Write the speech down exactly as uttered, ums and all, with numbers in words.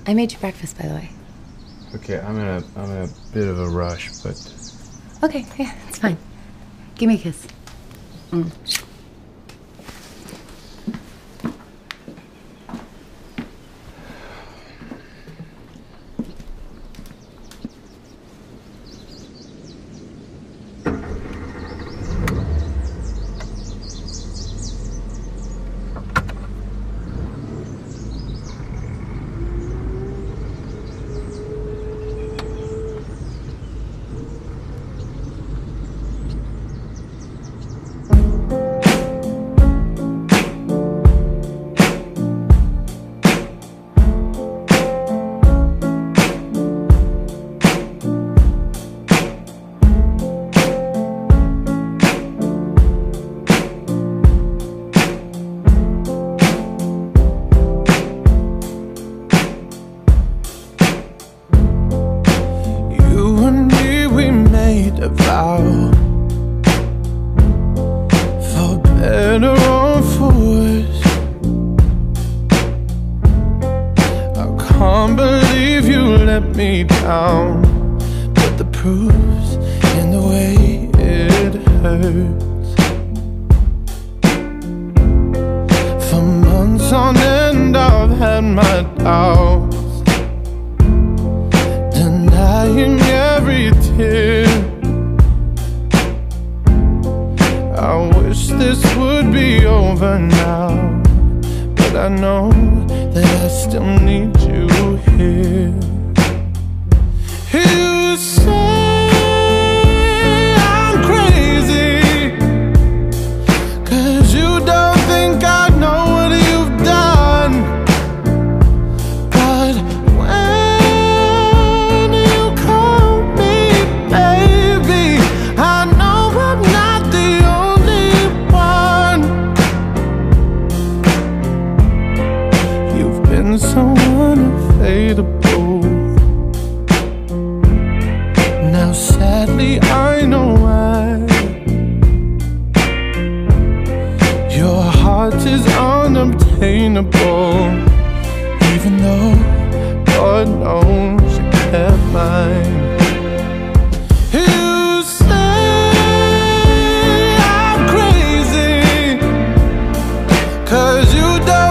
I made you breakfast, by the way. Okay, I'm in a I'm in a bit of a rush, but Okay, yeah, it's fine. Give me a kiss. Mm. A vow, for better or for worse. I can't believe you let me down, but the proof's in the way it hurts. For months on end I've had my doubts, denying every tear. I wish this would be over now, but I know that I still need you here. You say I'm crazy, 'cause you don't think I know what you've done. But when you call me baby, I know I'm not the only one. You've been so unfadable. Now sadly I know why. Your heart is unobtainable, even though God knows you kept mine. You say I'm crazy, 'cause you don't